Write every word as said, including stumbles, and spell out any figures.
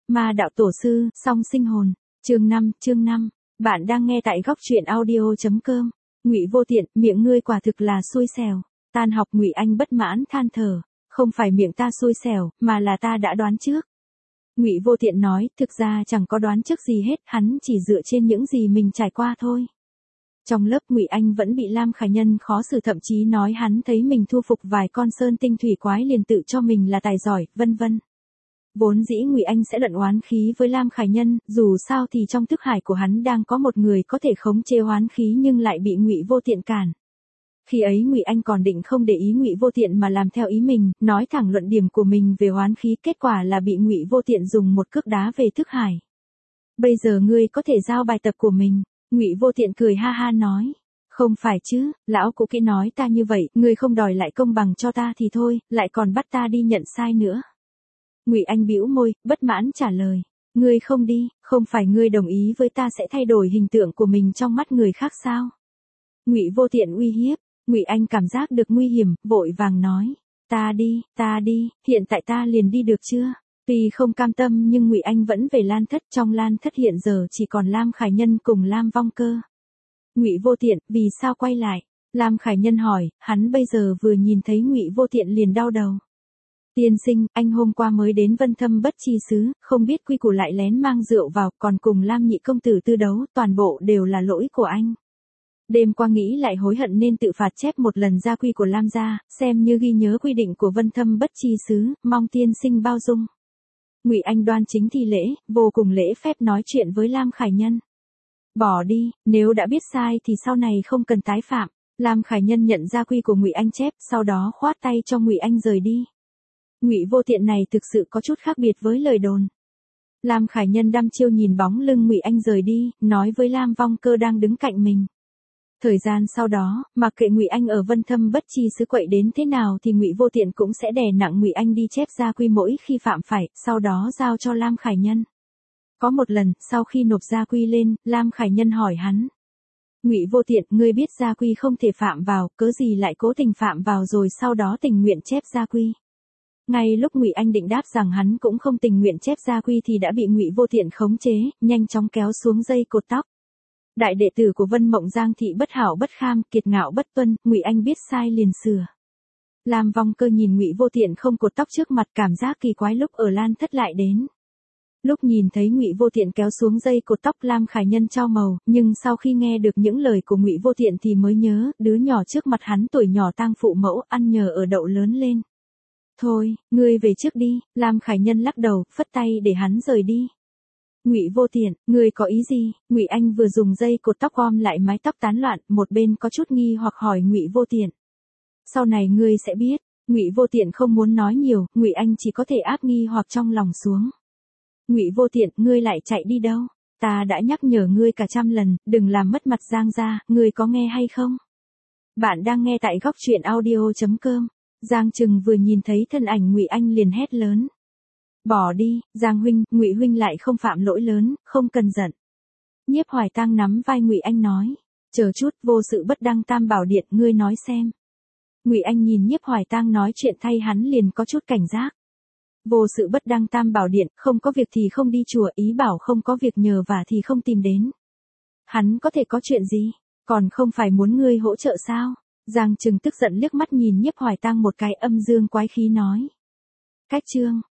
Ma đạo tổ sư, song sinh hồn. Chương năm, chương năm. Bạn đang nghe tại góc truyện audio chấm com. Ngụy Vô Tiện, miệng ngươi quả thực là xui xẻo. Tan học Ngụy Anh bất mãn than thở, không phải miệng ta xui xẻo, mà là ta đã đoán trước. Ngụy Vô Tiện nói, thực ra chẳng có đoán trước gì hết, hắn chỉ dựa trên những gì mình trải qua thôi. Trong lớp Ngụy Anh vẫn bị Lam Khải Nhân khó xử, thậm chí nói hắn thấy mình thu phục vài con sơn tinh thủy quái liền tự cho mình là tài giỏi, vân vân. Vốn dĩ Ngụy Anh sẽ luận oán khí với Lam Khải Nhân, dù sao thì trong thức hải của hắn đang có một người có thể khống chế oán khí nhưng lại bị Ngụy Vô Tiện cản. Khi ấy Ngụy Anh còn định không để ý Ngụy Vô Tiện mà làm theo ý mình, nói thẳng luận điểm của mình về oán khí, kết quả là bị Ngụy Vô Tiện dùng một cước đá về thức hải. Bây giờ ngươi có thể giao bài tập của mình. Ngụy Vô Tiện cười ha ha nói. Không phải chứ, lão cụ kia nói ta như vậy, ngươi không đòi lại công bằng cho ta thì thôi, lại còn bắt ta đi nhận sai nữa. Ngụy Anh bĩu môi, bất mãn trả lời. Ngươi không đi, không phải ngươi đồng ý với ta sẽ thay đổi hình tượng của mình trong mắt người khác sao? Ngụy Vô Tiện uy hiếp. Ngụy Anh cảm giác được nguy hiểm, vội vàng nói. Ta đi, ta đi, hiện tại ta liền đi được chưa? Tuy không cam tâm nhưng Ngụy Anh vẫn về Lan Thất, trong Lan Thất hiện giờ chỉ còn Lam Khải Nhân cùng Lam Vong Cơ. Ngụy Vô Tiện, vì sao quay lại? Lam Khải Nhân hỏi, hắn bây giờ vừa nhìn thấy Ngụy Vô Tiện liền đau đầu. Tiên sinh, anh hôm qua mới đến Vân Thâm Bất Chi xứ, không biết quy củ lại lén mang rượu vào, còn cùng Lam nhị công tử tư đấu, toàn bộ đều là lỗi của anh. Đêm qua nghĩ lại hối hận nên tự phạt chép một lần gia quy của Lam gia, xem như ghi nhớ quy định của Vân Thâm Bất Chi xứ, mong tiên sinh bao dung. Ngụy Anh đoan chính thi lễ, vô cùng lễ phép nói chuyện với Lam Khải Nhân. Bỏ đi, nếu đã biết sai thì sau này không cần tái phạm. Lam Khải Nhân nhận gia quy của Ngụy Anh chép, sau đó khoát tay cho Ngụy Anh rời đi. Ngụy Vô Tiện này thực sự có chút khác biệt với lời đồn. Lam Khải Nhân đăm chiêu nhìn bóng lưng Ngụy Anh rời đi, nói với Lam Vong Cơ đang đứng cạnh mình. Thời gian sau đó, mặc kệ Ngụy Anh ở Vân Thâm Bất Chi xứ quậy đến thế nào thì Ngụy Vô Tiện cũng sẽ đè nặng Ngụy Anh đi chép gia quy mỗi khi phạm phải, sau đó giao cho Lam Khải Nhân. Có một lần, sau khi nộp gia quy lên, Lam Khải Nhân hỏi hắn. Ngụy Vô Tiện, ngươi biết gia quy không thể phạm vào, cớ gì lại cố tình phạm vào rồi sau đó tình nguyện chép gia quy? Ngay lúc Ngụy Anh định đáp rằng hắn cũng không tình nguyện chép gia quy thì đã bị Ngụy Vô Tiện khống chế, nhanh chóng kéo xuống dây cột tóc. Đại đệ tử của Vân Mộng Giang thị bất hảo bất kham, kiệt ngạo bất tuân, Ngụy Anh biết sai liền sửa. Lam Vong Cơ nhìn Ngụy Vô Tiện không cột tóc trước mặt, cảm giác kỳ quái lúc ở Lan Thất lại đến. Lúc nhìn thấy Ngụy Vô Tiện kéo xuống dây cột tóc, Lam Khải Nhân chau màu, nhưng sau khi nghe được những lời của Ngụy Vô Tiện thì mới nhớ, đứa nhỏ trước mặt hắn tuổi nhỏ tang phụ mẫu, ăn nhờ ở đậu lớn lên. Thôi, ngươi về trước đi. Lam Khải Nhân lắc đầu, phất tay để hắn rời đi. Ngụy Vô Tiện, ngươi có ý gì? Ngụy Anh vừa dùng dây cột tóc gom lại mái tóc tán loạn, một bên có chút nghi hoặc hỏi Ngụy Vô Tiện. Sau này ngươi sẽ biết. Ngụy Vô Tiện không muốn nói nhiều, Ngụy Anh chỉ có thể áp nghi hoặc trong lòng xuống. Ngụy Vô Tiện, ngươi lại chạy đi đâu? Ta đã nhắc nhở ngươi cả trăm lần, đừng làm mất mặt Giang gia, ngươi có nghe hay không? Bạn đang nghe tại góc truyện audio chấm com. Giang Trừng vừa nhìn thấy thân ảnh Ngụy Anh liền hét lớn. Bỏ đi, Giang huynh, Ngụy huynh lại không phạm lỗi lớn, không cần giận. Nhiếp Hoài Tang nắm vai Ngụy Anh nói, chờ chút, vô sự bất đăng tam bảo điện, ngươi nói xem. Ngụy Anh nhìn Nhiếp Hoài Tang nói chuyện thay hắn liền có chút cảnh giác. Vô sự bất đăng tam bảo điện, không có việc thì không đi chùa, ý bảo không có việc nhờ vả thì không tìm đến. Hắn có thể có chuyện gì, còn không phải muốn ngươi hỗ trợ sao? Giang Trừng tức giận liếc mắt nhìn Nhiếp Hoài Tang một cái, âm dương quái khí nói. Cách chương,